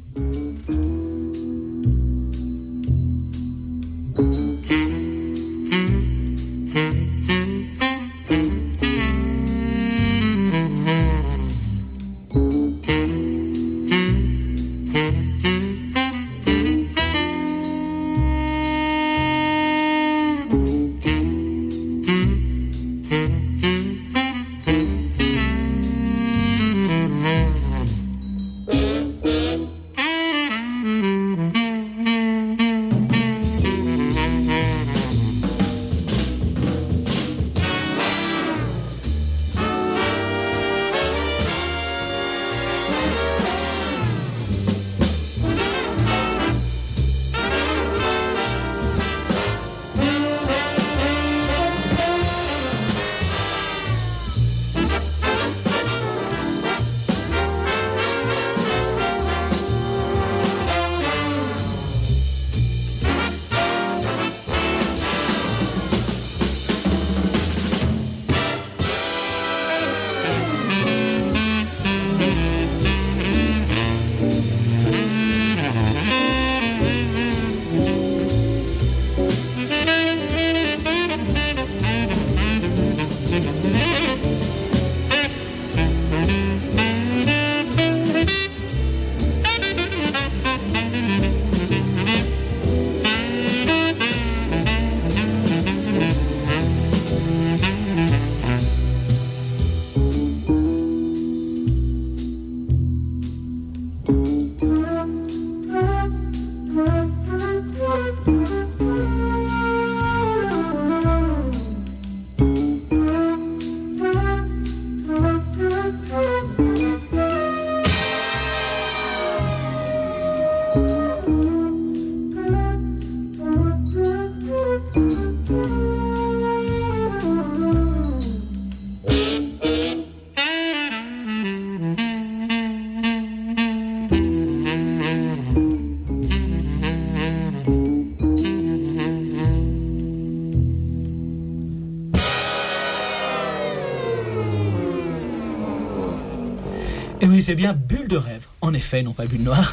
Et oui, c'est bien Bulle de rêve, en effet, non pas Bulle noire,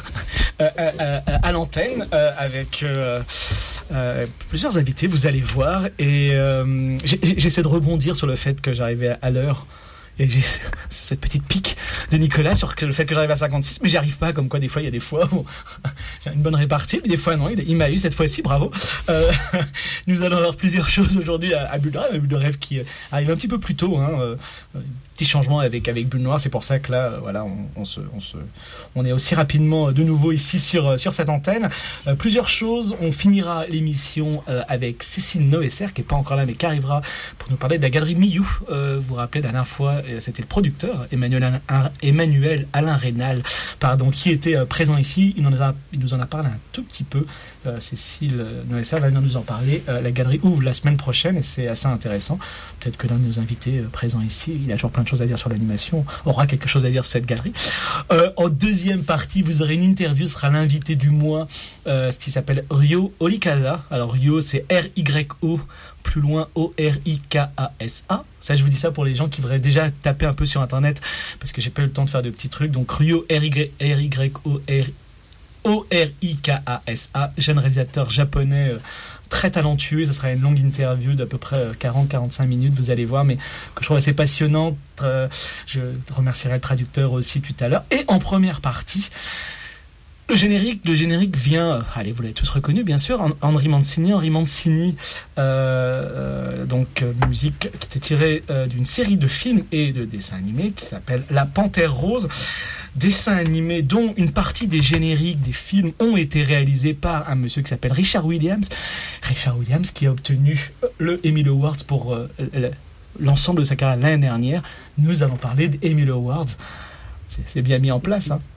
à l'antenne, avec plusieurs invités, vous allez voir. Et j'essaie de rebondir sur le fait que j'arrivais à l'heure. Et j'ai cette petite pique de Nicolas sur le fait que j'arrive à 56, mais j'y arrive pas, comme quoi des fois il y a des fois où j'ai une bonne répartie, mais des fois non, il m'a eu cette fois-ci, bravo. Nous allons avoir plusieurs choses aujourd'hui à Bulle de rêve qui arrive un petit peu plus tôt, petit changement avec Bulle Noire, c'est pour ça que là, voilà, on est aussi rapidement de nouveau ici sur cette antenne. Plusieurs choses, on finira l'émission avec Cécile Noesser, qui est pas encore là, mais qui arrivera pour nous parler de la galerie Millau. Vous vous rappelez, la dernière fois, c'était le producteur Emmanuel Alain Rénal, qui était présent ici. Il nous en a parlé un tout petit peu. Cécile Noesser va venir nous en parler. La galerie ouvre la semaine prochaine et c'est assez intéressant. Peut-être que l'un de nos invités présents ici, il a toujours plein de choses à dire sur l'animation, aura quelque chose à dire sur cette galerie. En deuxième partie, vous aurez une interview, ce sera l'invité du mois, ce qui s'appelle Ryo Orikasa. Alors Ryo, c'est R-Y-O, plus loin O-R-I-K-A-S-A. Ça, je vous dis ça pour les gens qui voudraient déjà taper un peu sur Internet, parce que j'ai pas eu le temps de faire de petits trucs. Donc Ryo, R-Y-O-R-I-K-A-S-A, jeune réalisateur japonais très talentueux. Ça sera une longue interview d'à peu près 40-45 minutes, vous allez voir, mais que je trouve assez passionnante. Je remercierai le traducteur aussi tout à l'heure. Et en première partie, le générique vient, allez, vous l'avez tous reconnu, bien sûr, Henri Mancini, musique qui était tirée d'une série de films et de dessins animés qui s'appelle La Panthère Rose. Dessins animés dont une partie des génériques des films ont été réalisés par un monsieur qui s'appelle Richard Williams. Richard Williams qui a obtenu le Emmy Awards pour l'ensemble de sa carrière l'année dernière. Nous allons parler des Emmy Awards. C'est bien mis en place, hein.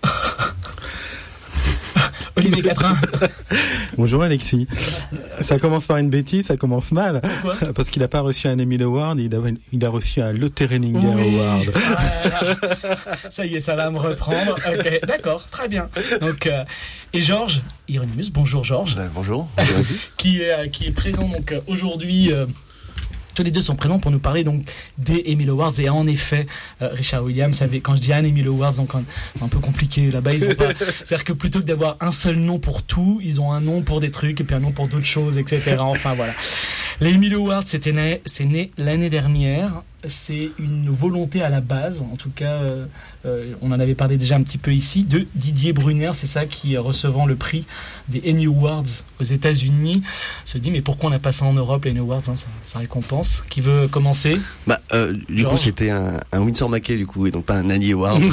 Olivier Catrin. Bonjour Alexis. Ça commence par une bêtise, ça commence mal. Pourquoi ? Parce qu'il n'a pas reçu un Emmy Award, il a reçu un Lotte Renninger Award. Ça y est, ça va me reprendre. Ok, d'accord, très bien. Donc, et Georges Hieronymus, bonjour Georges. Bonjour. qui est présent donc aujourd'hui. tous les deux sont présents pour nous parler donc des Emmy Awards. Et en effet, Richard Williams quand je dis un Emmy Awards, donc c'est un peu compliqué là-bas. Ils ont pas, c'est-à-dire que plutôt que d'avoir un seul nom pour tout, ils ont un nom pour des trucs et puis un nom pour d'autres choses, etc. Enfin voilà. Les Emmy Awards, c'est né l'année dernière. C'est une volonté à la base, en tout cas, on en avait parlé déjà un petit peu ici, de Didier Brunner, c'est ça qui, recevant le prix des Emmy Awards aux États-Unis, se dit mais pourquoi on n'a pas ça en Europe, les Emmy Awards, hein, ça récompense. Qui veut commencer? Du coup, c'était un Winsor Mackey, du coup, et donc pas un Annie Award.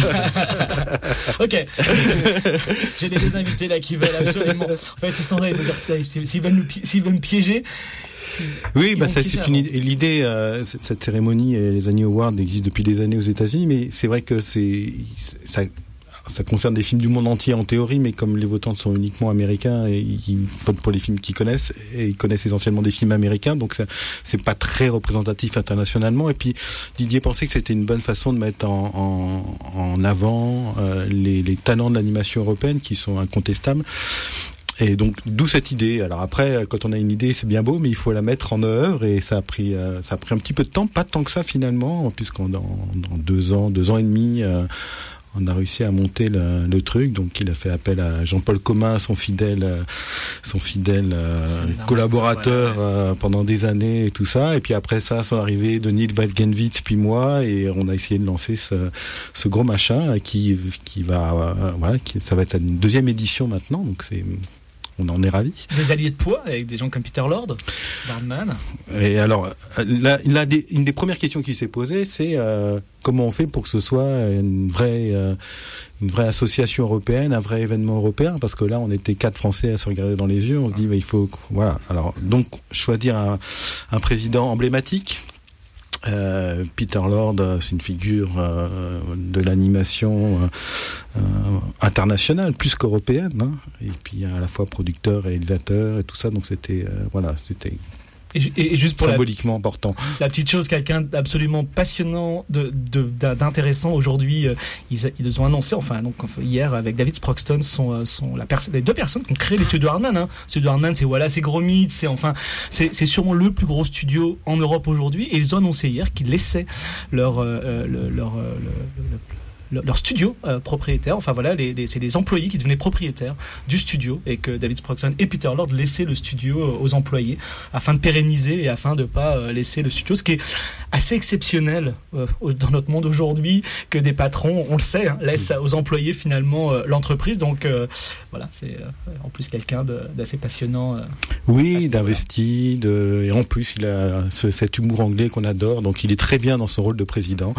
Ok. J'ai des deux invités là qui veulent absolument. En fait, c'est sans vrai, s'ils veulent me piéger. Oui, c'est l'idée. Cette cérémonie et les Annie Awards existent depuis des années aux États-Unis, mais c'est vrai que ça concerne des films du monde entier en théorie, mais comme les votants sont uniquement américains, et ils votent pour les films qu'ils connaissent, et ils connaissent essentiellement des films américains, donc c'est pas très représentatif internationalement. Et puis Didier pensait que c'était une bonne façon de mettre en avant les talents de l'animation européenne qui sont incontestables. Et donc, d'où cette idée. Alors après, quand on a une idée, c'est bien beau, mais il faut la mettre en œuvre, et ça a pris un petit peu de temps, pas tant que ça finalement, puisqu'en 2 ans et demi, on a réussi à monter le truc. Donc, il a fait appel à Jean-Paul Comin, son fidèle collaborateur pendant des années et tout ça. Et puis après ça, sont arrivés Denis Walgenwitz puis moi, et on a essayé de lancer ce gros machin qui va ça va être une 2e édition maintenant. Donc on en est ravis. Des alliés de poids avec des gens comme Peter Lord, Birdman. Et alors, une des premières questions qui s'est posée, c'est comment on fait pour que ce soit une vraie association européenne, un vrai événement européen, parce que là, on était 4 Français à se regarder dans les yeux. On se dit, il faut, voilà. Alors, donc, choisir un président emblématique. Peter Lord, c'est une figure de l'animation internationale plus qu'européenne, hein. Et puis à la fois producteur, réalisateur et tout ça, donc c'était et juste pour symboliquement important. La petite chose, quelqu'un d'absolument passionnant, d'intéressant aujourd'hui. Ils ont annoncé, hier avec David Sproxton, les 2 personnes qui ont créé les studios Hardman. Hein. Studio Hardman, c'est Gros Mythe, c'est sûrement le plus gros studio en Europe aujourd'hui. Et ils ont annoncé hier qu'ils laissaient leur studio propriétaire, c'est les employés qui devenaient propriétaires du studio, et que David Sproxton et Peter Lord laissaient le studio aux employés afin de pérenniser et afin de pas laisser le studio, ce qui est assez exceptionnel dans notre monde aujourd'hui, que des patrons, on le sait, laissent aux employés finalement l'entreprise. Donc c'est en plus quelqu'un d'assez passionnant. Oui, d'investi, et en plus il a cet humour anglais qu'on adore, donc il est très bien dans son rôle de président.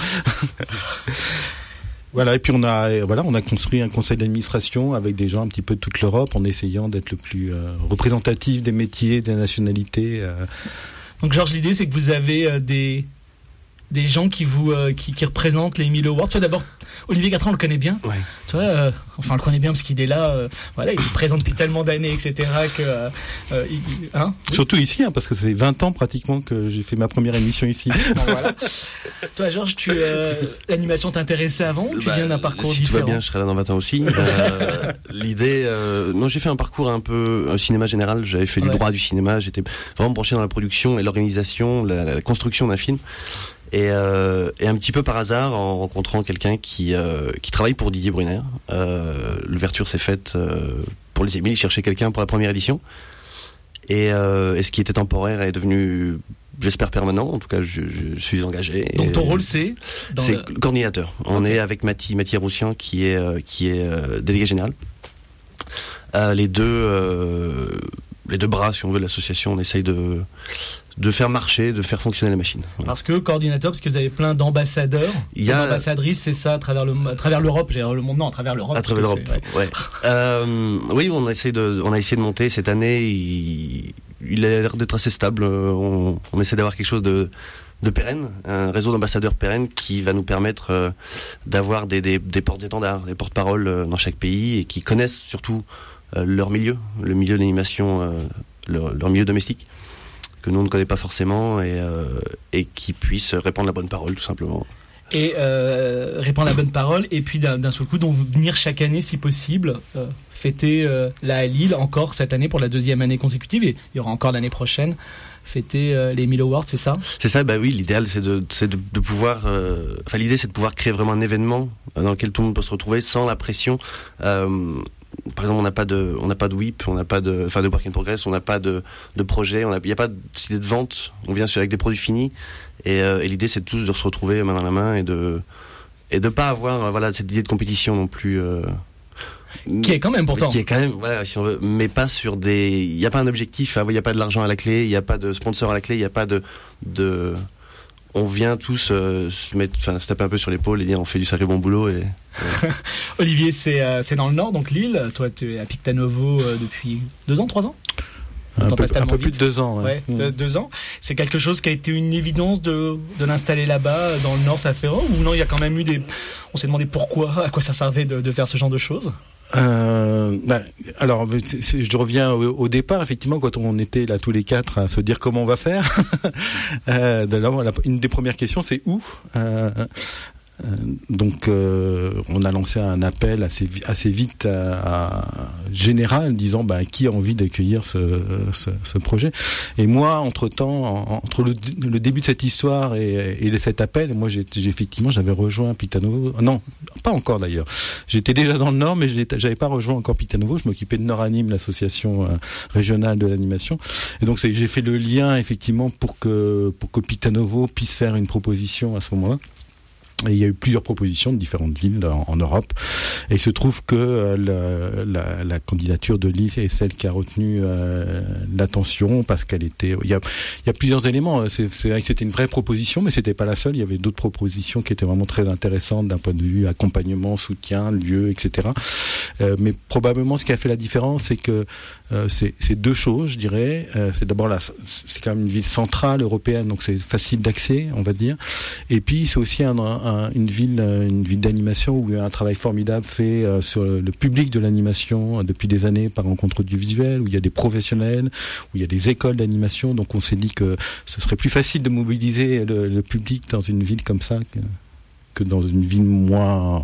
Voilà, et puis on a construit un conseil d'administration avec des gens un petit peu de toute l'Europe, en essayant d'être le plus représentatif des métiers, des nationalités. Donc Georges, l'idée c'est que vous avez des gens qui représentent les Emmy Awards. Toi d'abord, Olivier Gatran, on le connaît bien. Ouais. Toi, on le connaît bien parce qu'il est là. Il est présent depuis tellement d'années, etc. Surtout ici, parce que ça fait 20 ans pratiquement que j'ai fait ma première émission ici. Bon, voilà. Toi, Georges, l'animation t'intéressait avant ou tu viens d'un parcours différent? Si tout va bien, je serai là dans 20 ans aussi. L'idée, non, j'ai fait un parcours un peu cinéma général. J'avais fait du droit du cinéma. J'étais vraiment branché dans la production et l'organisation, la construction d'un film. Et un petit peu par hasard, en rencontrant quelqu'un qui travaille pour Didier Brunner, l'ouverture s'est faite pour les Emmy. Il cherchait quelqu'un pour la première édition, et ce qui était temporaire est devenu, j'espère, permanent. En tout cas, je suis engagé. Donc ton rôle c'est coordinateur. On est avec Mathieu Roussian qui est délégué général. Les deux bras, si on veut, de l'association, on essaye de faire marcher, de faire fonctionner la machine. Voilà. Parce que coordinateur, parce que vous avez plein d'ambassadeurs, d'ambassadrices, c'est ça, à travers l'Europe, le monde, non, à travers l'Europe. À travers l'Europe, ouais. Oui, on a essayé de monter cette année. Il a l'air d'être assez stable. On essaie d'avoir quelque chose de pérenne, un réseau d'ambassadeurs pérenne qui va nous permettre d'avoir des porte-étendards, des porte-paroles dans chaque pays, et qui connaissent surtout leur milieu, le milieu de l'animation, leur milieu domestique, que nous on ne connaît pas forcément, et qui puissent répandre la bonne parole, tout simplement. Et répandre la bonne parole, et puis d'un seul coup, donc venir chaque année, si possible, fêter là à Lille, encore cette année pour la 2e année consécutive, et il y aura encore l'année prochaine, fêter les 1000 Awards, c'est ça ? C'est ça, bah oui, l'idéal c'est de pouvoir, l'idée c'est de pouvoir créer vraiment un événement dans lequel tout le monde peut se retrouver sans la pression. Par exemple, on n'a pas de whip, on n'a pas de work in progress, on n'a pas de projet, il n'y a pas d'idée de vente, on vient avec des produits finis, et l'idée c'est de tous de se retrouver main dans la main et de pas avoir cette idée de compétition non plus. Qui est quand même important. Qui est quand même, si on veut, mais pas sur il n'y a pas un objectif, il n'y a pas de l'argent à la clé, il n'y a pas de sponsor à la clé, il n'y a pas de on vient tous se taper un peu sur l'épaule et dire on fait du sacré bon boulot. Et Olivier, c'est dans le Nord, donc Lille. Toi, tu es à Pictanovo depuis 2 ans, 3 ans. Un peu plus de 2 ans. Ouais, 2 ans. C'est quelque chose qui a été une évidence de l'installer là-bas, dans le Nord, ça fait ou non, il y a quand même eu on s'est demandé pourquoi, à quoi ça servait de faire ce genre de choses. Alors, je reviens au départ, effectivement, quand on était là tous les 4 à se dire comment on va faire. Une des premières questions, c'est où. Donc, on a lancé un appel assez vite à général, disant qui a envie d'accueillir ce projet. Et moi, entre le début de cette histoire et cet appel, moi, j'avais rejoint Pictanovo. Non, pas encore d'ailleurs. J'étais déjà dans le Nord, mais j'avais pas rejoint encore Pictanovo. Je m'occupais de Nord-Anim, l'association régionale de l'animation. Et donc, j'ai fait le lien effectivement pour que Pictanovo puisse faire une proposition à ce moment-là. Et il y a eu plusieurs propositions de différentes villes en Europe. Et il se trouve que la candidature de Lille est celle qui a retenu l'attention parce qu'elle était. Il y a plusieurs éléments. C'est vrai que c'était une vraie proposition, mais c'était pas la seule. Il y avait d'autres propositions qui étaient vraiment très intéressantes d'un point de vue accompagnement, soutien, lieu, etc. Mais probablement, ce qui a fait la différence, c'est que c'est 2 choses, je dirais. C'est d'abord c'est quand même une ville centrale européenne, donc c'est facile d'accès, on va dire. Et puis c'est aussi une ville d'animation où il y a un travail formidable fait sur le public de l'animation depuis des années par rencontre du visuel, où il y a des professionnels, où il y a des écoles d'animation. Donc on s'est dit que ce serait plus facile de mobiliser le public dans une ville comme ça que dans une ville moins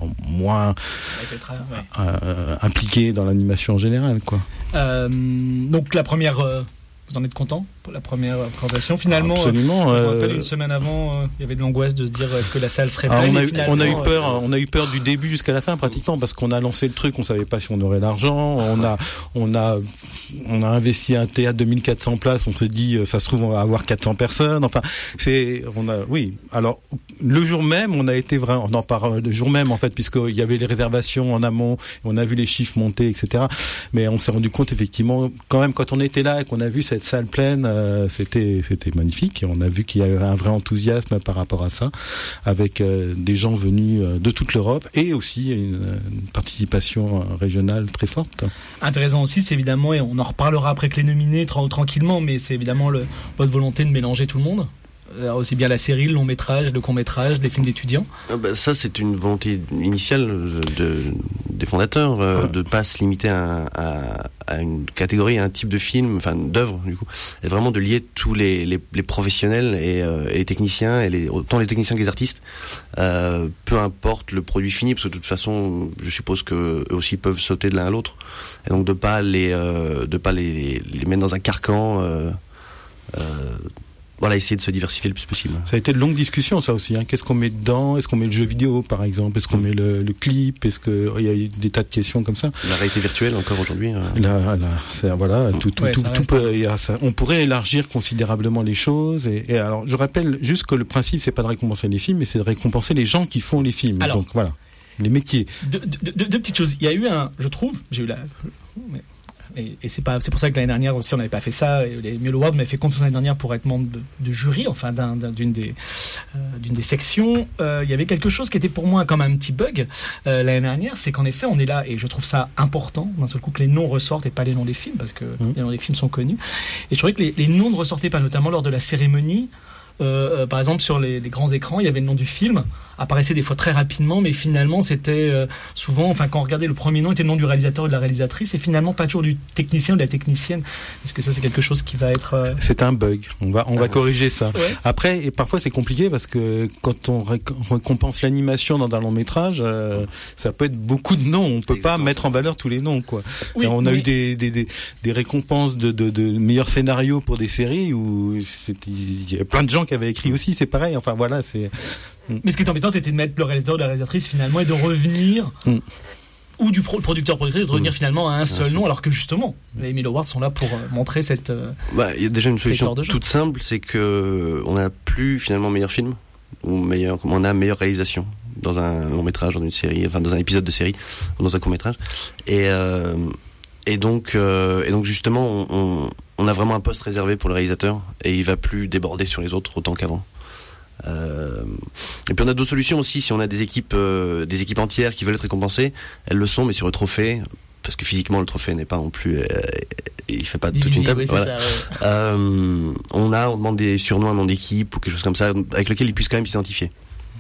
impliquée dans l'animation en général, quoi. Donc la première. Vous en êtes content pour la première présentation? Finalement, absolument. Je me rappelle une semaine avant, il y avait de l'angoisse de se dire est-ce que la salle serait pleine. On a eu peur du début jusqu'à la fin pratiquement parce qu'on a lancé le truc, on savait pas si on aurait l'argent. On a investi un théâtre de 1400 places. On s'est dit ça se trouve on va avoir 400 personnes. Enfin, Alors le jour même, on a été vraiment le jour même en fait puisqu'il y avait les réservations en amont, on a vu les chiffres monter, etc. Mais on s'est rendu compte effectivement quand même quand on était là et qu'on a vu cette salle pleine, c'était magnifique. Et on a vu qu'il y avait un vrai enthousiasme par rapport à ça, avec des gens venus de toute l'Europe et aussi une participation régionale très forte. Intéressant aussi, c'est évidemment, et on en reparlera après que les nominés tranquillement, mais c'est évidemment votre volonté de mélanger tout le monde. Alors aussi bien la série, le long métrage, le court métrage, les films d'étudiants. Ça c'est une volonté initiale des fondateurs de pas se limiter à une catégorie, à un type de film, enfin d'œuvre du coup, et vraiment de lier tous les professionnels et les techniciens et autant les techniciens que les artistes, peu importe le produit fini, parce que de toute façon, je suppose que eux aussi peuvent sauter de l'un à l'autre, et donc de pas les mettre dans un carcan. Essayer de se diversifier le plus possible. Ça a été de longues discussions, ça aussi. Qu'est-ce qu'on met dedans? Est-ce qu'on met le jeu vidéo, par exemple? Est-ce qu'on met le clip? Est-ce qu'il y a eu des tas de questions comme ça? La réalité virtuelle, encore aujourd'hui. On pourrait élargir considérablement les choses. Et alors, je rappelle juste que le principe, c'est pas de récompenser les films, mais c'est de récompenser les gens qui font les films. Alors, donc voilà, les métiers. Deux petites choses. Il y a eu et c'est pour ça que l'année dernière aussi on n'avait pas fait ça. Les 1000 Awards m'avaient fait confiance l'année dernière pour être membre de jury, enfin d'une des sections. Il y avait quelque chose qui était pour moi comme un petit bug l'année dernière, c'est qu'en effet on est là et je trouve ça important d'un seul coup que les noms ressortent et pas les noms des films parce que les noms des films sont connus. Et je trouvais que les noms ne ressortaient pas, notamment lors de la cérémonie. Par exemple sur les grands écrans il y avait le nom du film apparaissait des fois très rapidement, mais finalement c'était souvent, enfin quand on regardait le premier nom était le nom du réalisateur ou de la réalisatrice, et finalement pas toujours du technicien ou de la technicienne. Est-ce que ça c'est quelque chose qui va être C'est un bug. On va corriger ça. Ouais. Après, et parfois c'est compliqué parce que quand on récompense l'animation dans un long métrage, ça peut être beaucoup de noms. On peut pas mettre en valeur tous les noms, quoi. Oui, on a eu des récompenses de meilleurs scénarios pour des séries où il y a plein de gens qui avaient écrit aussi. C'est pareil. Enfin voilà, c'est. Mais ce qui est embêtant, c'était de mettre le réalisateur ou la réalisatrice finalement et de revenir. Ou du producteur-productrice de revenir finalement à un seul nom, alors que justement, les Emmy Awards sont là pour montrer cette. Il y a déjà une solution toute simple, c'est que on n'a plus finalement meilleur film on a meilleure réalisation dans un long métrage, dans une série, enfin dans un épisode de série, ou dans un court métrage, et donc justement on a vraiment un poste réservé pour le réalisateur et il va plus déborder sur les autres autant qu'avant. Et puis on a d'autres solutions aussi. Si on a des équipes entières qui veulent être récompensées, elles le sont, mais sur le trophée, parce que physiquement le trophée n'est pas non plus, il fait pas toute une table. Oui, voilà. Ça, ouais. On demande des surnoms, un nom d'équipe ou quelque chose comme ça, avec lequel ils puissent quand même s'identifier.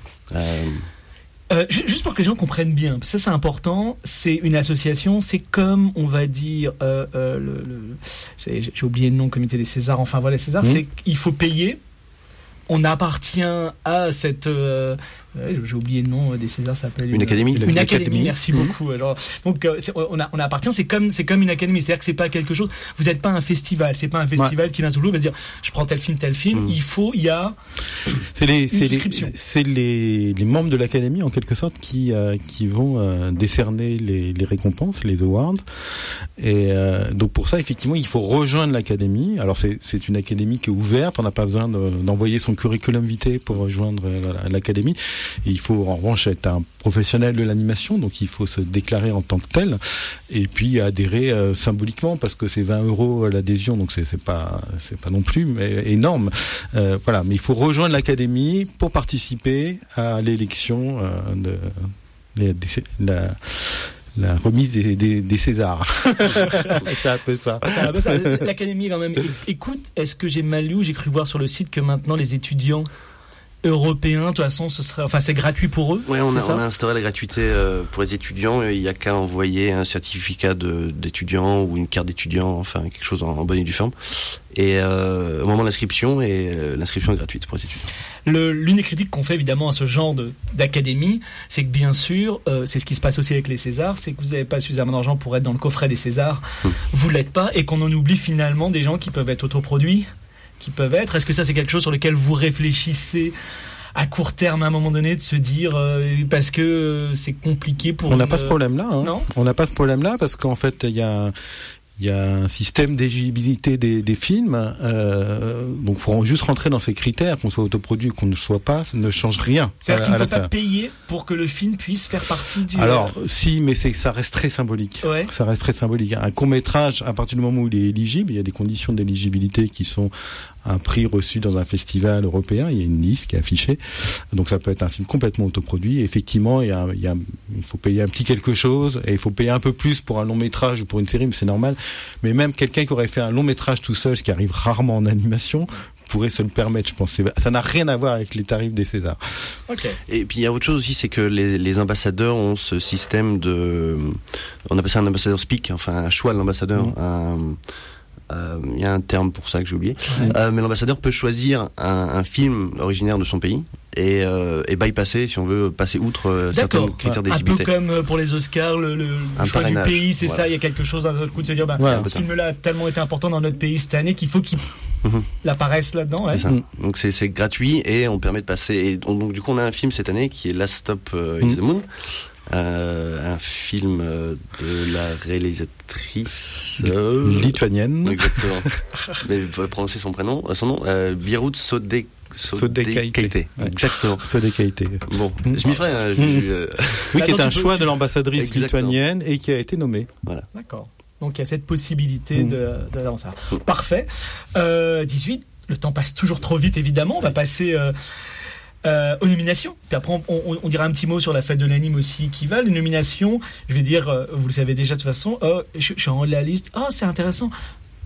Juste pour que les gens comprennent bien, ça c'est important, c'est une association, c'est comme on va dire j'ai oublié le nom, comité des Césars, enfin voilà les Césars, c'est qu'il faut payer. On appartient à cette j'ai oublié le nom des Césars, ça s'appelle une académie. Une académie, merci beaucoup. Alors, donc on appartient, c'est comme une académie, c'est-à-dire que c'est pas quelque chose. Vous n'êtes pas un festival, c'est pas un festival qui vient sous l'eau va se dire je prends tel film. Il y a une souscription. C'est les membres de l'académie en quelque sorte qui vont décerner les récompenses, les awards. Et donc pour ça effectivement il faut rejoindre l'académie. Alors c'est une académie qui est ouverte, on n'a pas besoin d'envoyer son curriculum vitae pour rejoindre l'académie. Et il faut en revanche être un professionnel de l'animation, donc il faut se déclarer en tant que tel et puis adhérer symboliquement parce que c'est 20 € l'adhésion, donc c'est pas non plus énorme. Voilà, mais il faut rejoindre l'académie pour participer à l'élection la remise des Césars. C'est un peu ça. L'académie quand même. Écoute, est-ce que j'ai mal lu ou j'ai cru voir sur le site que maintenant les étudiants européens, de toute façon, c'est gratuit pour eux. Oui, on a instauré la gratuité pour les étudiants. Il n'y a qu'à envoyer un certificat d'étudiant ou une carte d'étudiant, enfin quelque chose en bonne et due forme. Et au moment de l'inscription, l'inscription est gratuite pour les étudiants. L'une des critiques qu'on fait évidemment à ce genre d'académie, c'est que bien sûr, c'est ce qui se passe aussi avec les Césars, c'est que vous n'avez pas suffisamment d'argent pour être dans le coffret des Césars, vous l'êtes pas, et qu'on en oublie finalement des gens qui peuvent être autoproduits, Est-ce que ça c'est quelque chose sur lequel vous réfléchissez à court terme à un moment donné de se dire parce que c'est compliqué pour... On n'a pas ce problème-là. Non, on n'a pas ce problème-là parce qu'en fait il y a un système d'éligibilité des films, donc il faut juste rentrer dans ces critères, qu'on soit autoproduit ou qu'on ne soit pas, ça ne change rien. C'est-à-dire qu'il ne faut pas payer pour que le film puisse faire partie du... Alors, si, mais ça reste très symbolique. Ouais. Ça reste très symbolique. Un court-métrage, à partir du moment où il est éligible, il y a des conditions d'éligibilité qui sont un prix reçu dans un festival européen, il y a une liste qui est affichée. Donc ça peut être un film complètement autoproduit. Et effectivement, il faut payer un petit quelque chose, et il faut payer un peu plus pour un long métrage ou pour une série, mais c'est normal. Mais même quelqu'un qui aurait fait un long métrage tout seul, ce qui arrive rarement en animation, pourrait se le permettre, je pense. Ça n'a rien à voir avec les tarifs des Césars. Okay. Et puis il y a autre chose aussi, c'est que les ambassadeurs ont ce système on appelle ça un ambassadeur speak, enfin un choix de l'ambassadeur. Il y a un terme pour ça que j'ai oublié. Mais l'ambassadeur peut choisir un film originaire de son pays et bypasser, si on veut, passer outre certains critères d'éligibilité. Un peu comme pour les Oscars, le choix du pays, c'est ça, il y a quelque chose d'un autre coup de se dire, ce film-là a tellement été important dans notre pays cette année qu'il faut qu'il apparaisse là-dedans. Ouais. C'est ça. Donc c'est gratuit et on permet de passer. Et donc du coup on a un film cette année qui est Last Stop in the Moon. Un film de la réalisatrice lituanienne. Exactement. Mais il faut prononcer son nom, Birut Sodekaite. Exactement. Sodekaite. Bon, je m'y ferai. Oui, qui est un choix de l'ambassadrice lituanienne et qui a été nommée. Voilà. D'accord. Donc il y a cette possibilité dans ça. Parfait. 18. Le temps passe toujours trop vite, évidemment. On va passer aux nominations. Puis après, on dira un petit mot sur la fête de l'anime aussi qui va. Les nominations, je vais dire, vous le savez déjà de toute façon, je suis en haut de la liste. Oh, c'est intéressant.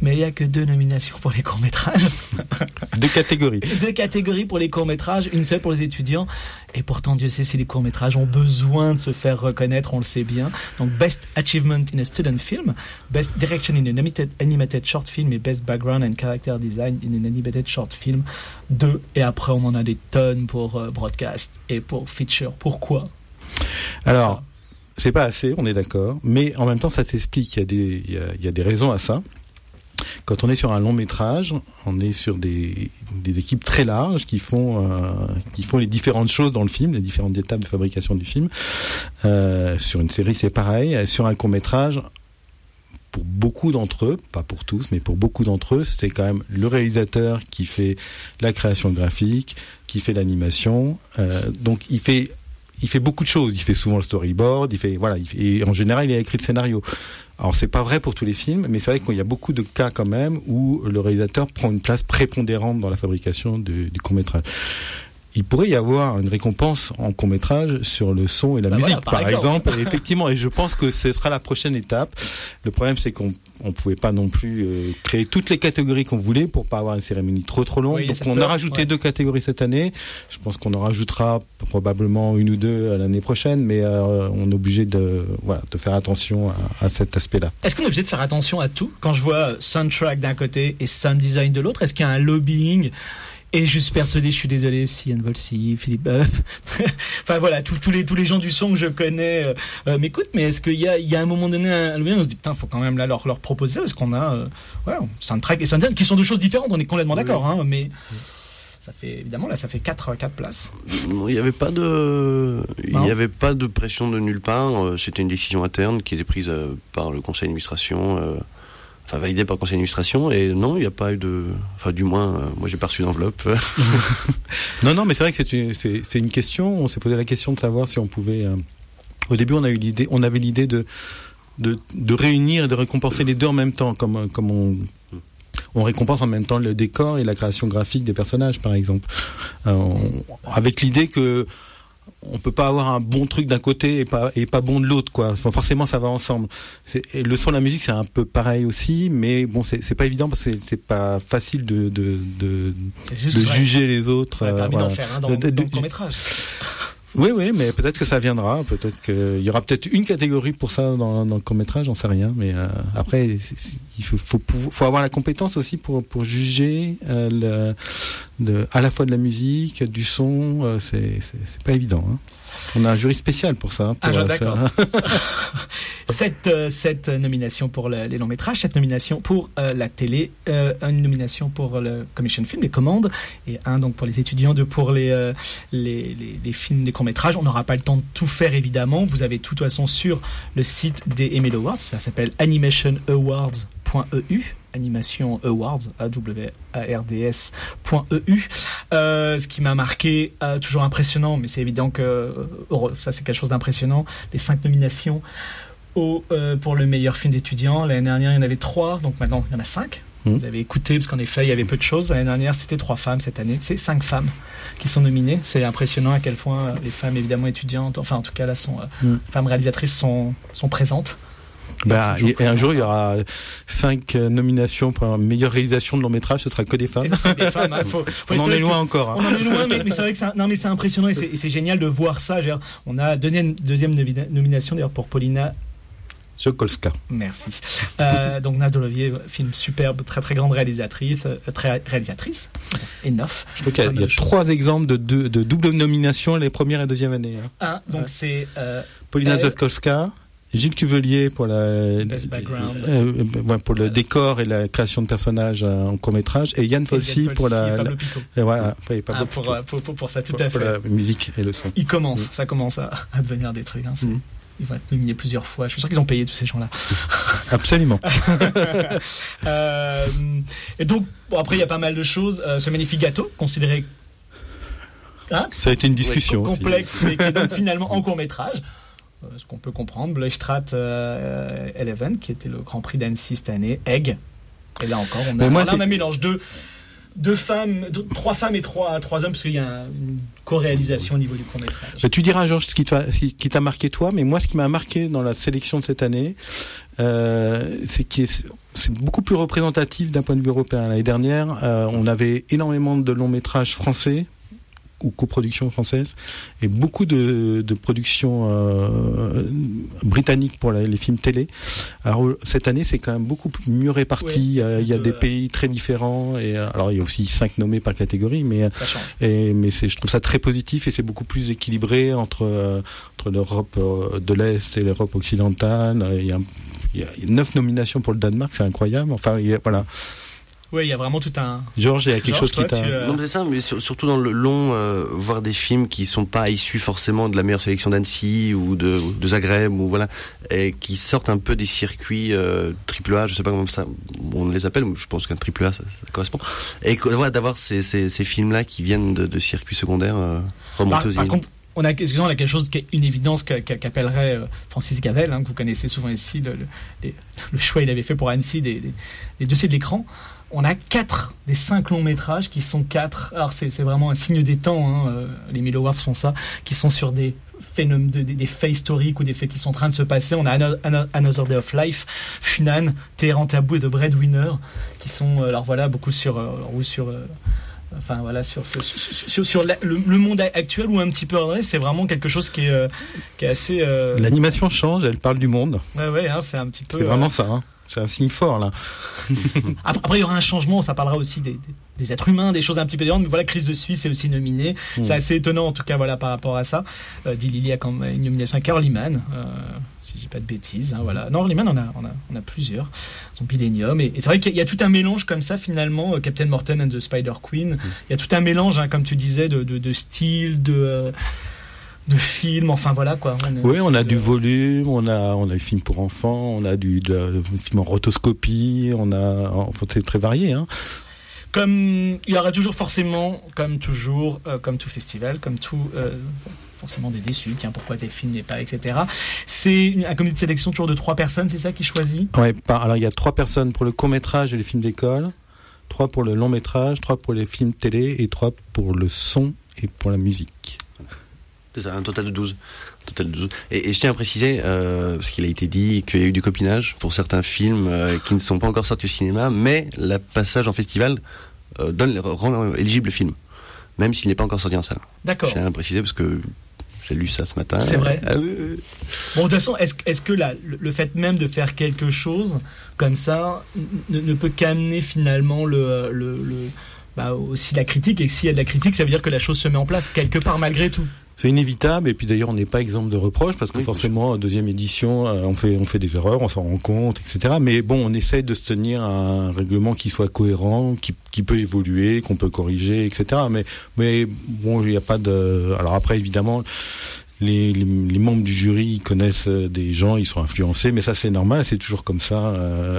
mais il n'y a que 2 nominations pour les courts-métrages. 2 catégories. 2 catégories pour les courts-métrages, une seule pour les étudiants. Et pourtant, Dieu sait si les courts-métrages ont besoin de se faire reconnaître, on le sait bien. Donc, Best Achievement in a Student Film, Best Direction in an Animated Short Film et Best Background and Character Design in an Animated Short Film. 2. Et après, on en a des tonnes pour Broadcast et pour Feature. Pourquoi ? Alors, c'est pas assez, on est d'accord. Mais en même temps, ça s'explique. Il y a des raisons à ça. Quand on est sur un long métrage, on est sur des équipes très larges qui font les différentes choses dans le film, les différentes étapes de fabrication du film. Sur une série, c'est pareil. Sur un court métrage, pour beaucoup d'entre eux, pas pour tous, mais pour beaucoup d'entre eux, c'est quand même le réalisateur qui fait la création graphique, qui fait l'animation. Donc il fait beaucoup de choses. Il fait souvent le storyboard. Et en général, il a écrit le scénario. Alors, c'est pas vrai pour tous les films, mais c'est vrai qu'il y a beaucoup de cas quand même où le réalisateur prend une place prépondérante dans la fabrication du court-métrage. Il pourrait y avoir une récompense en court-métrage sur le son et la musique, voilà, par exemple. Et effectivement, et je pense que ce sera la prochaine étape. Le problème, c'est qu'on pouvait pas non plus créer toutes les catégories qu'on voulait pour pas avoir une cérémonie trop longue. Oui, donc, on a rajouté 2 catégories cette année. Je pense qu'on en rajoutera probablement 1 ou 2 à l'année prochaine, mais on est obligé de faire attention à cet aspect-là. Est-ce qu'on est obligé de faire attention à tout ? Quand je vois soundtrack d'un côté et sound design de l'autre, est-ce qu'il y a un lobbying ? Et juste persuadé, je suis désolé, Ian Volsi, Philippe enfin voilà, tous les gens du son que je connais m'écoutent, mais est-ce qu'il y a un moment donné on se dit putain, faut quand même là leur proposer ça, parce qu'on a soundtrack et sound design qui sont 2 choses différentes, on est complètement d'accord, hein, mais ça fait évidemment là ça fait 4 places. Il n'y avait pas de pression de nulle part, c'était une décision interne qui était prise par le conseil d'administration. Validé par le conseil d'administration, et non, il n'y a pas eu du moins, moi j'ai pas reçu d'enveloppe. Non, mais c'est vrai que c'est une question. On s'est posé la question de savoir si on pouvait. Au début, on avait l'idée de réunir et de récompenser les 2 en même temps, comme on récompense en même temps le décor et la création graphique des personnages, par exemple, avec l'idée que on peut pas avoir un bon truc d'un côté et pas bon de l'autre, quoi. Enfin, forcément, ça va ensemble. Et le son, la musique, c'est un peu pareil aussi, mais bon, c'est pas évident parce que c'est pas facile de juger les autres. Ça a permis d'en faire un dans le court-métrage. Oui, mais peut-être que ça viendra. Peut-être qu'il y aura une catégorie pour ça dans le court-métrage, j'en sais rien. Mais après, il faut avoir la compétence aussi pour juger à la fois de la musique, du son. C'est pas évident. Hein. On a un jury spécial pour ça. D'accord. Cette nomination pour les longs métrages, cette nomination pour la télé, une nomination pour le commission film, les commandes, et un donc pour les étudiants, 2 pour les films, les courts métrages. On n'aura pas le temps de tout faire évidemment. Vous avez tout de toute façon sur le site des Emmy Awards. Ça s'appelle animationawards.eu. Animation Awards, AWARDS.eu. Ce qui m'a marqué, toujours impressionnant, mais c'est évident que ça c'est quelque chose d'impressionnant, les 5 nominations pour le meilleur film d'étudiant. L'année dernière il y en avait 3, donc maintenant il y en a 5. Vous avez écouté, parce qu'en effet il y avait peu de choses. L'année dernière c'était 3 femmes, cette année c'est 5 femmes qui sont nominées. C'est impressionnant à quel point les femmes évidemment étudiantes, enfin en tout cas là femmes réalisatrices sont présentes. Et un jour, il y aura 5 nominations pour la meilleure réalisation de long métrage. Ce sera que des femmes. Ce sera des femmes. Hein. On en est loin encore. Hein. On en est loin, mais c'est vrai que c'est impressionnant et c'est génial de voir ça. On a deuxième nomination d'ailleurs pour Paulina Sokolska. Merci. Donc Naz Dolovier, film superbe, très très grande réalisatrice, enough. Je crois qu'il y a 3 exemples de double nomination les premières et deuxième années. Hein. Donc c'est Paulina Sokolska. Gilles Cuvelier pour Best Background. pour le décor et la création de personnages en court-métrage, et Yann Folsi pour Pablo Pico. Pour ça, tout à fait. Pour la musique et le son. Ça commence à devenir des trucs. Hein, ils vont être nominés plusieurs fois. Je suis sûr qu'ils ont payé tous ces gens-là. Absolument. Et donc, après, il y a pas mal de choses. Ce magnifique gâteau, considéré... Ça a été une discussion complexe, mais qui est donc finalement en court-métrage. Ce qu'on peut comprendre, Bleustraat 11, qui était le Grand Prix d'Annecy cette année, Egg. Et là encore, on a un mélange de 3 femmes et 3 hommes, parce qu'il y a une co-réalisation au niveau du court-métrage. Tu diras, Georges, ce qui t'a marqué toi, mais moi, ce qui m'a marqué dans la sélection de cette année, c'est beaucoup plus représentatif d'un point de vue européen. L'année dernière, on avait énormément de longs métrages français ou coproductions françaises et beaucoup de productions britanniques pour les films télé. Alors cette année, c'est quand même beaucoup mieux réparti. Il y a des pays très différents et alors il y a aussi 5 nommés par catégorie, mais je trouve ça très positif et c'est beaucoup plus équilibré entre l'Europe de l'Est et l'Europe occidentale. Il y a 9 nominations pour le Danemark, c'est incroyable. Enfin, voilà. Oui, il y a vraiment tout un... Georges, il y a quelque chose qui t'a... Non, mais c'est ça, mais surtout dans le long, voir des films qui sont pas issus forcément de la meilleure sélection d'Annecy ou de Zagreb, ou voilà, et qui sortent un peu des circuits AAA, je sais pas comment ça on les appelle, mais je pense qu'un AAA, ça correspond. Et voilà, d'avoir ces films-là qui viennent de circuits secondaires remontés aux îles. Par contre, on a quelque chose qui est une évidence qu'appellerait Francis Gavel, que vous connaissez souvent ici, le choix il avait fait pour Annecy des dossiers de l'écran. On a 4 des 5 longs métrages qui sont 4. Alors c'est vraiment un signe des temps. Les Mille Awards font ça, qui sont sur des phénomènes, des faits historiques ou des faits qui sont en train de se passer. On a Another Day of Life, Funan, Téhéran Tabou et The Breadwinner, qui sont alors voilà beaucoup sur enfin voilà sur le monde actuel ou un petit peu en c'est vraiment quelque chose qui est assez. L'animation change, elle parle du monde. Ouais, c'est un petit peu. C'est vraiment ça. C'est un signe fort, là. Après, il y aura un changement. Ça parlera aussi des êtres humains, des choses un petit peu différentes. Mais voilà, Crise de Suisse est aussi nominé. C'est assez étonnant, en tout cas, voilà, par rapport à ça. Lily a quand même une nomination avec Earlyman, si je dis pas de bêtises. Voilà. Non, Earlyman, on a plusieurs. Son Millennium. Et c'est vrai qu'il y a tout un mélange comme ça, finalement. Captain Morton and the Spider Queen. Il y a tout un mélange, comme tu disais, de style, de films, enfin voilà quoi. On a du volume, on a du film pour enfants, on a du film en rotoscopie, c'est très varié. Comme il y aura toujours forcément, comme tout festival, comme tout forcément des déçus. Tiens, pourquoi tes films n'est pas, etc. C'est un comité de sélection toujours de 3 personnes, c'est ça qui choisit. Ouais. Alors il y a 3 personnes pour le court métrage et les films d'école, 3 pour le long métrage, 3 pour les films télé et 3 pour le son et pour la musique. C'est ça, un total de 12. Et je tiens à préciser, parce qu'il a été dit qu'il y a eu du copinage pour certains films qui ne sont pas encore sortis au cinéma, mais le passage en festival rend éligible le film, même s'il n'est pas encore sorti en salle. D'accord. Je tiens à préciser parce que j'ai lu ça ce matin. C'est vrai. Oui. Bon, de toute façon, est-ce que le fait même de faire quelque chose comme ça ne peut qu'amener finalement aussi la critique, et s'il y a de la critique, ça veut dire que la chose se met en place quelque part malgré tout. C'est inévitable, et puis d'ailleurs on n'est pas exempt de reproches parce que forcément, deuxième édition, on fait des erreurs, on s'en rend compte, etc. Mais bon, on essaie de se tenir à un règlement qui soit cohérent, qui peut évoluer, qu'on peut corriger, etc. Mais bon, il n'y a pas de... Alors après, évidemment, les membres du jury connaissent des gens, ils sont influencés, mais ça c'est normal, c'est toujours comme ça.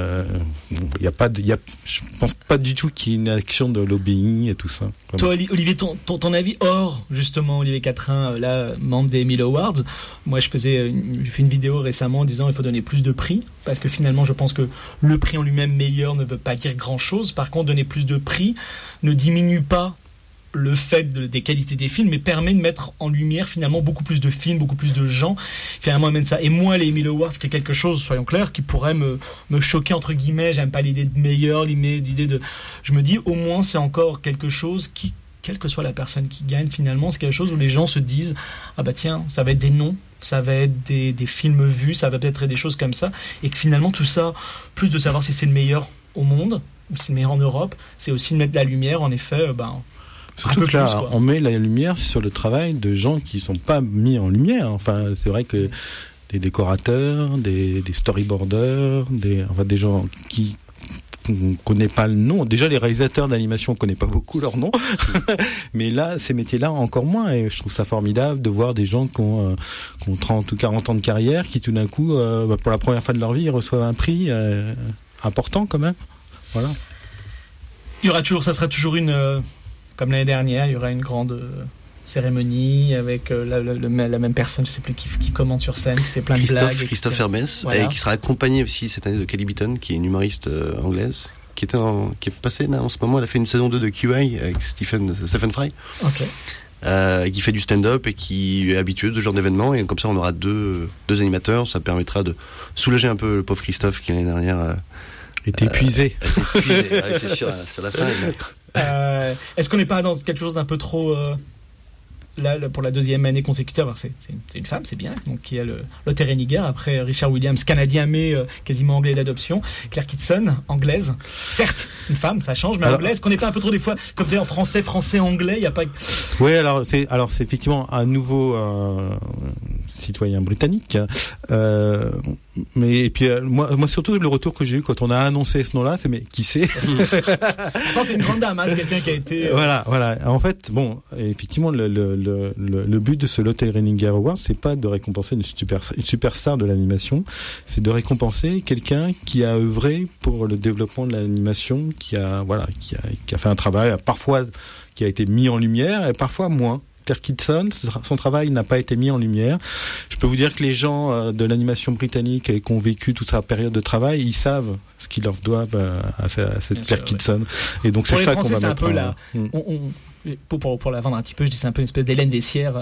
Je pense pas du tout qu'il y ait une action de lobbying et tout ça. Vraiment. Toi, Olivier, ton avis hors justement Olivier Quatrain, là, membre des Emmy Awards. Moi, j'ai fait une vidéo récemment en disant il faut donner plus de prix parce que finalement, je pense que le prix en lui-même meilleur ne veut pas dire grand-chose. Par contre, donner plus de prix ne diminue pas le fait des qualités des films, mais permet de mettre en lumière finalement beaucoup plus de films, beaucoup plus de gens, finalement amène ça. Et moi, les Emmy Awards, c'est quelque chose, soyons clairs, qui pourrait me choquer entre guillemets. J'aime pas l'idée de meilleur, l'idée de... Je me dis, au moins, c'est encore quelque chose qui, quelle que soit la personne qui gagne, finalement, c'est quelque chose où les gens se disent, ah bah tiens, ça va être des noms, ça va être des films vus, ça va peut-être être des choses comme ça, et que finalement, tout ça, plus de savoir si c'est le meilleur au monde, ou si c'est le meilleur en Europe, c'est aussi de mettre de la lumière, en effet, surtout que là, on met la lumière sur le travail de gens qui sont pas mis en lumière. Enfin, c'est vrai que des décorateurs, des storyboarders, des gens qui on connaît pas le nom. Déjà, les réalisateurs d'animation, on connaît pas beaucoup leur nom. Mais là, ces métiers-là, encore moins. Et je trouve ça formidable de voir des gens qui ont 30 ou 40 ans de carrière, qui tout d'un coup, pour la première fois de leur vie, ils reçoivent un prix important quand même. Voilà. Ça sera toujours comme l'année dernière, il y aura une grande cérémonie avec la même personne, je ne sais plus qui commente sur scène, qui fait plein de blagues. Christophe Hermès, voilà. Et qui sera accompagné aussi cette année de Kelly Beaton, qui est une humoriste anglaise, qui est passée là en ce moment. Elle a fait une saison 2 de QI avec Stephen Fry. Ok. qui fait du stand-up et qui est habitué de ce genre d'événement. Et comme ça, on aura deux animateurs. Ça permettra de soulager un peu le pauvre Christophe qui l'année dernière était épuisé. C'est sûr, c'est la fin. Est-ce qu'on n'est pas dans quelque chose d'un peu trop là pour la deuxième année consécutive? Alors c'est une femme, c'est bien, donc qui a le Lotte Reiniger, après Richard Williams, canadien mais quasiment anglais d'adoption, Claire Kitson, anglaise, certes une femme, ça change, mais anglaise. Qu'on n'est pas un peu trop des fois comme c'est en français anglais, il y a pas. Oui, alors c'est effectivement un nouveau citoyen britannique, mais et puis moi surtout le retour que j'ai eu quand on a annoncé ce nom-là, c'est mais qui c'est? Pourtant c'est une grande dame, hein, c'est quelqu'un qui a été. Voilà. En fait, bon, effectivement le but de ce Lotte Reiniger Award, c'est pas de récompenser une superstar de l'animation, c'est de récompenser quelqu'un qui a œuvré pour le développement de l'animation, qui a fait un travail parfois qui a été mis en lumière et parfois moins. Claire Kitson, son travail n'a pas été mis en lumière. Je peux vous dire que les gens de l'animation britannique et qui ont vécu toute sa période de travail, ils savent ce qu'ils leur doivent à cette Claire Kitson. Ouais. Et donc c'est ça qu'on va mettre. Pour les Français, c'est un peu pour la vendre un petit peu, je dis c'est un peu une espèce d'Hélène Vessière.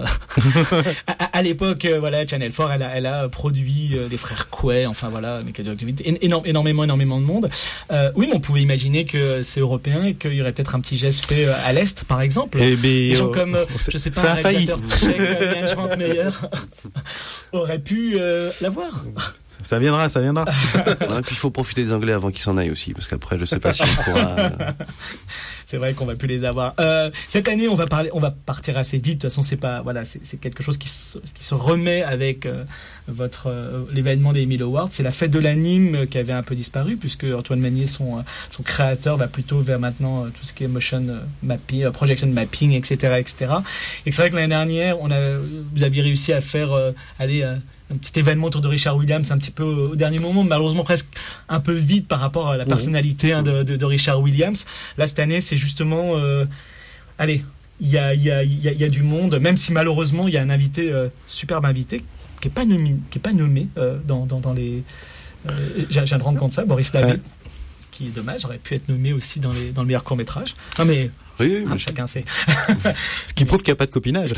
À l'époque, Channel 4, elle a produit les frères Couet, enfin voilà, mais énormément de monde. Oui, mais on pouvait imaginer que c'est européen et qu'il y aurait peut-être un petit geste fait à l'Est, par exemple. Des gens comme, je sais pas, un réalisateur tchèque, Jan Schwankmeyer, aurait pu l'avoir. Ça viendra. Et puis il faut profiter des Anglais avant qu'ils s'en aillent aussi, parce qu'après je sais pas si on pourra. C'est vrai qu'on va plus les avoir. Cette année, on va partir assez vite. De toute façon, c'est quelque chose qui se remet avec l'événement des Emmy Awards. C'est la fête de l'anime qui avait un peu disparu, puisque Antoine Magnier, son créateur, va plutôt vers maintenant tout ce qui est motion mapping, projection mapping, etc., etc. Et c'est vrai que l'année dernière, vous aviez réussi à faire un petit événement autour de Richard Williams un petit peu au dernier moment, malheureusement presque un peu vite par rapport à la personnalité de Richard Williams. Là, cette année, c'est justement il y a du monde, même si malheureusement il y a un invité, superbe invité, qui est pas nommé dans les je viens de rendre compte de ça, Boris Labbé, qui est dommage, aurait pu être nommé aussi dans le meilleur court-métrage. Non mais oui. Chacun sait. Ce qui prouve qu'il n'y a pas de copinage.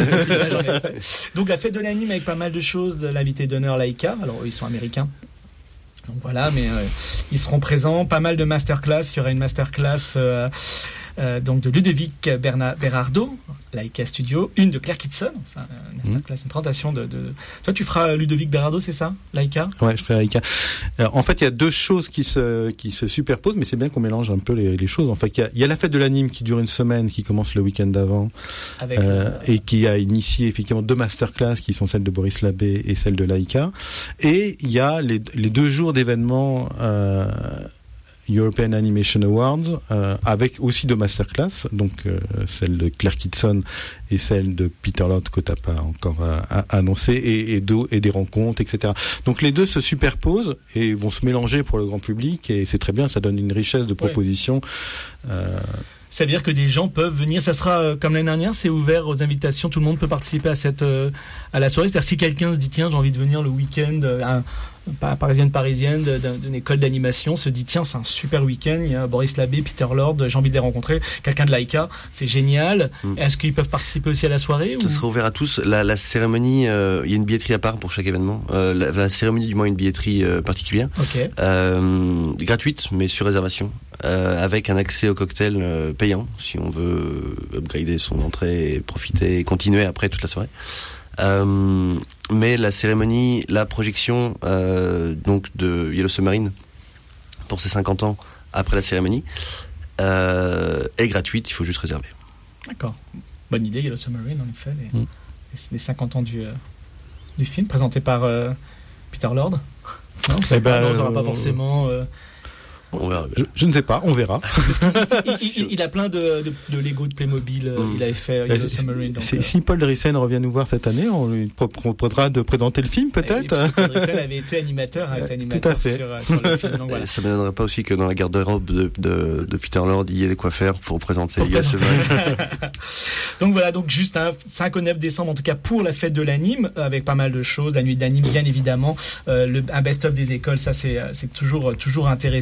Donc la fête de l'anime avec pas mal de choses, de l'invité d'honneur Laika. Alors ils sont américains. Donc voilà, mais ils seront présents. Pas mal de masterclass. Il y aura une masterclass donc de Ludovic Berardo, Laika Studio, une de Claire Kitson, enfin une masterclass, une présentation de. Toi, tu feras Ludovic Berardo, c'est ça, Laika? Ouais, je ferai Laika. En fait, il y a deux choses qui se superposent, mais c'est bien qu'on mélange un peu les choses. En fait, il y a la fête de l'anime qui dure une semaine, qui commence le week-end d'avant, et qui a initié effectivement deux masterclass qui sont celles de Boris Labbé et celle de Laika. Et il y a les 2 jours d'événements. European Animation Awards, avec aussi 2 masterclass, donc celle de Claire Kitson et celle de Peter Lord que t'as pas encore annoncé, et des rencontres, etc. Donc les deux se superposent et vont se mélanger pour le grand public, et c'est très bien, ça donne une richesse de propositions. Ça veut dire que des gens peuvent venir, ça sera comme l'année dernière, c'est ouvert aux invitations, tout le monde peut participer à la soirée. C'est-à-dire si quelqu'un se dit tiens, j'ai envie de venir le week-end, parisienne d'une école d'animation, se dit tiens, c'est un super week-end, il y a Boris Labbé, Peter Lord, j'ai envie de les rencontrer, quelqu'un de Laika, c'est génial. Est-ce qu'ils peuvent participer aussi à la soirée? Ça sera ouvert à tous. La cérémonie, il y a une billetterie à part pour chaque événement. La cérémonie, du moins, une billetterie particulière, gratuite mais sur réservation. Avec un accès au cocktail payant si on veut upgrader son entrée et profiter et continuer après toute la soirée. Mais la cérémonie, la projection donc de Yellow Submarine pour ses 50 ans après la cérémonie est gratuite, il faut juste réserver. D'accord, bonne idée Yellow Submarine en effet, les 50 ans du film présenté par Peter Lord. Non, on n'aura pas forcément... On verra. Je ne sais pas, on verra. Il a plein de Lego de Playmobil. Il avait fait Yellow Submarine. Si Paul Driessen revient nous voir cette année, on lui proposera de présenter le film, peut-être. Paul Driessen avait été animateur, sur le film. Donc, voilà. Ça ne m'étonnerait pas aussi que dans la garde-robe de Peter Lord, il y ait de quoi faire pour présenter Yellow Submarine. Donc voilà, donc juste un 5 au 9 décembre, en tout cas pour la fête de l'anime, avec pas mal de choses. La nuit d'anime, bien évidemment. Un best-of des écoles, ça c'est toujours intéressant.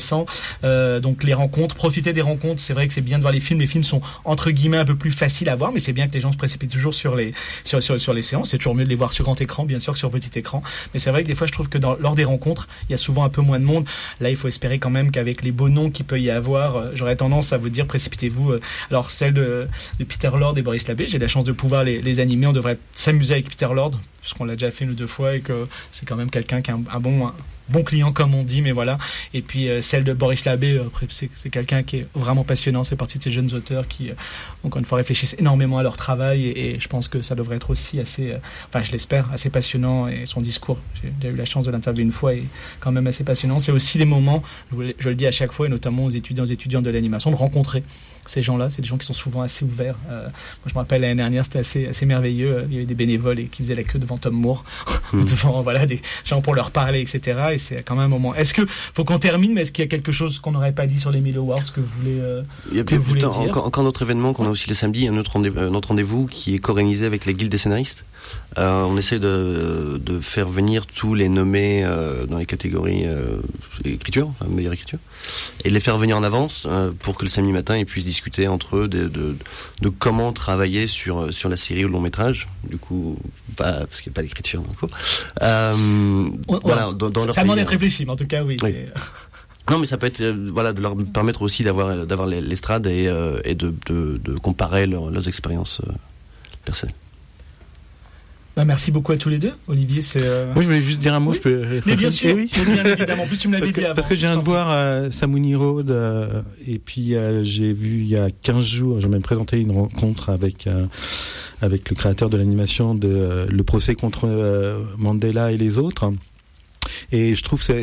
Donc les rencontres, profiter des rencontres, c'est vrai que c'est bien de voir les films sont entre guillemets un peu plus faciles à voir, mais c'est bien que les gens se précipitent toujours sur les séances. C'est toujours mieux de les voir sur grand écran, bien sûr, que sur petit écran, mais c'est vrai que des fois je trouve que lors des rencontres il y a souvent un peu moins de monde. Là il faut espérer quand même qu'avec les beaux noms qu'il peut y avoir, j'aurais tendance à vous dire précipitez-vous. Alors celle de Peter Lord et Boris Labbé, j'ai la chance de pouvoir les animer. On devrait s'amuser avec Peter Lord parce qu'on l'a déjà fait une ou deux fois et que c'est quand même quelqu'un qui a un bon client comme on dit, mais voilà. Et puis celle de Boris Labbé, c'est quelqu'un qui est vraiment passionnant. C'est partie de ces jeunes auteurs qui encore une fois réfléchissent énormément à leur travail et je pense que ça devrait être aussi assez, je l'espère, assez passionnant. Et son discours, j'ai déjà eu la chance de l'interviewer une fois, est quand même assez passionnant. C'est aussi des moments, je le dis à chaque fois, et notamment aux étudiants de l'animation, de rencontrer ces gens-là. C'est des gens qui sont souvent assez ouverts. Moi, je me rappelle l'année dernière, c'était assez merveilleux. Il y avait des bénévoles qui faisaient la queue devant Tom Moore, devant des gens pour leur parler, etc. Et c'est quand même un moment. Est-ce que faut qu'on termine, mais est-ce qu'il y a quelque chose qu'on n'aurait pas dit sur les Emmy Awards que vous voulez dire? Encore notre événement qu'on a aussi le samedi, un autre rendez-vous qui est co-organisé avec la Guilde des scénaristes. On essaie de faire venir tous les nommés dans les catégories écriture, meilleure écriture, et de les faire venir en avance pour que le samedi matin ils puissent discuter entre eux de comment travailler sur la série ou le long métrage. Du coup, parce qu'il n'y a pas d'écriture dans le cours. Voilà, dans ça demande d'être réfléchi, mais en tout cas, oui. Non, mais ça peut être de leur permettre aussi d'avoir l'estrade et de comparer leurs expériences personnelles. Merci beaucoup à tous les deux. Olivier, Oui, je voulais juste dire un mot. Je peux. Mais bien sûr. Oui. Bien évidemment. En plus, tu me l'avais dit avant. Parce que je viens de voir Samuni Road et puis j'ai vu il y a 15 jours, j'ai même présenté une rencontre avec le créateur de l'animation de Le procès contre Mandela et les autres. Et je trouve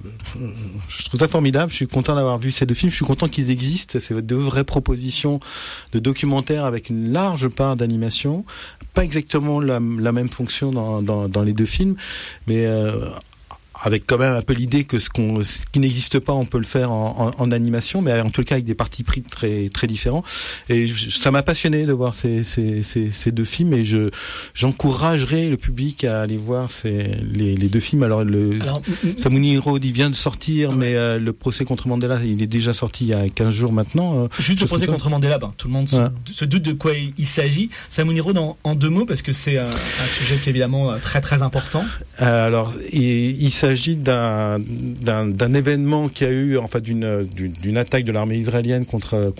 ça formidable. Je suis content d'avoir vu ces deux films. Je suis content qu'ils existent. C'est deux vraies propositions de documentaires avec une large part d'animation. Pas exactement la même fonction dans les deux films, mais avec quand même un peu l'idée que ce qui n'existe pas, on peut le faire en animation, mais en tout cas avec des partis pris très très différents. Et ça m'a passionné de voir ces deux films, et j'encouragerais le public à aller voir les deux films. Alors Samuni Road, il vient de sortir, mais le procès contre Mandela, il est déjà sorti il y a 15 jours maintenant. Juste le procès contre Mandela, tout le monde se doute de quoi il s'agit. Samuni Road en deux mots, parce que c'est un sujet qui est évidemment très très important. Alors il s'agit d'un événement qui a eu, en fait, d'une attaque de l'armée israélienne contre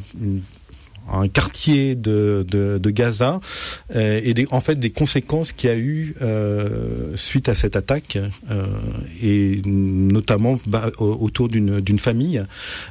un quartier de Gaza, et des conséquences qu'il y a eu suite à cette attaque, et notamment autour d'une famille,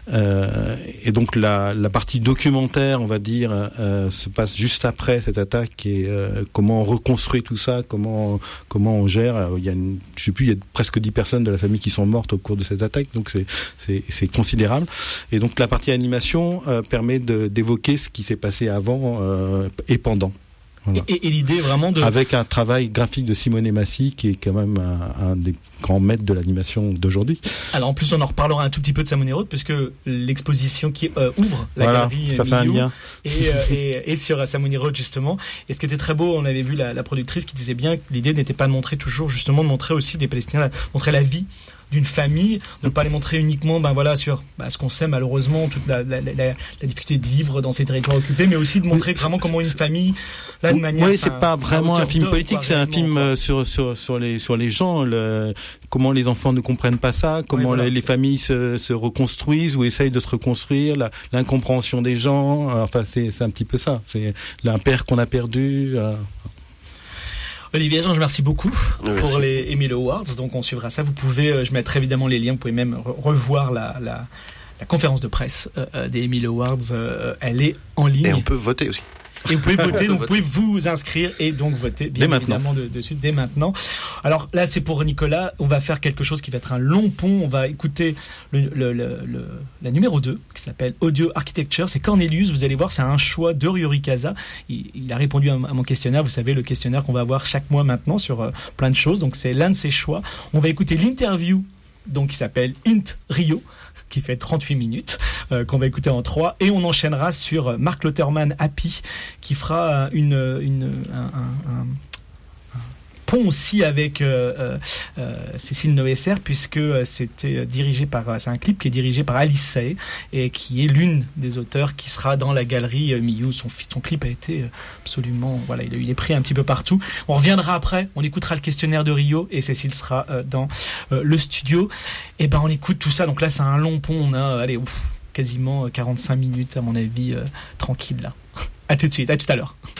et donc la partie documentaire, on va dire, se passe juste après cette attaque, et comment on reconstruit tout ça, comment on gère. Il y a il y a presque 10 personnes de la famille qui sont mortes au cours de cette attaque, donc c'est considérable. Et donc la partie animation permet d'évoquer ce qui s'est passé avant et pendant. Voilà. Et l'idée vraiment avec un travail graphique de Simone Massi, qui est quand même un des grands maîtres de l'animation d'aujourd'hui. Alors en plus, on en reparlera un tout petit peu de Samuni Road, puisque l'exposition qui ouvre la galerie ça fait un lien. et sur Samuni Road justement. Et ce qui était très beau, on avait vu la productrice qui disait bien que l'idée n'était pas de montrer toujours, justement, de montrer aussi des Palestiniens, montrer la vie d'une famille, de ne pas les montrer uniquement sur ce qu'on sait malheureusement, toute la difficulté de vivre dans ces territoires occupés, mais aussi de montrer vraiment comment une famille, là, de manière... Oui, c'est pas vraiment un film politique, c'est un film sur les gens, comment les enfants ne comprennent pas ça, comment les familles se reconstruisent ou essayent de se reconstruire, l'incompréhension des gens, c'est un petit peu ça, c'est un père qu'on a perdu... Olivier Jean, je merci beaucoup pour les Emmy Awards. Donc on suivra ça. Vous pouvez, je mettrai évidemment les liens. Vous pouvez même revoir la conférence de presse des Emmy Awards. Elle est en ligne. Et on peut voter aussi. Et vous pouvez voter, donc vous pouvez vous inscrire et donc voter bien évidemment dessus dès maintenant. Alors là, c'est pour Nicolas. On va faire quelque chose qui va être un long pont. On va écouter la numéro 2 qui s'appelle Audio Architecture. C'est Cornelius. Vous allez voir, c'est un choix de Ryurikaza. Il a répondu à mon questionnaire. Vous savez, le questionnaire qu'on va avoir chaque mois maintenant sur plein de choses. Donc c'est l'un de ses choix. On va écouter l'interview qui s'appelle Int Rio, qui fait 38 minutes, qu'on va écouter en 3, et on enchaînera sur Mark Lauterman Happy, qui fera pont aussi avec Cécile Noesser, puisque c'est un clip qui est dirigé par Alice Saé et qui est l'une des auteurs qui sera dans la galerie Millau. Son clip a été absolument, voilà, il a eu des prix un petit peu partout. On reviendra après, on écoutera le questionnaire de Rio et Cécile sera dans le studio. Et ben on écoute tout ça. Donc là c'est un long pont, on a quasiment 45 minutes à mon avis tranquille là. À tout de suite, à tout à l'heure.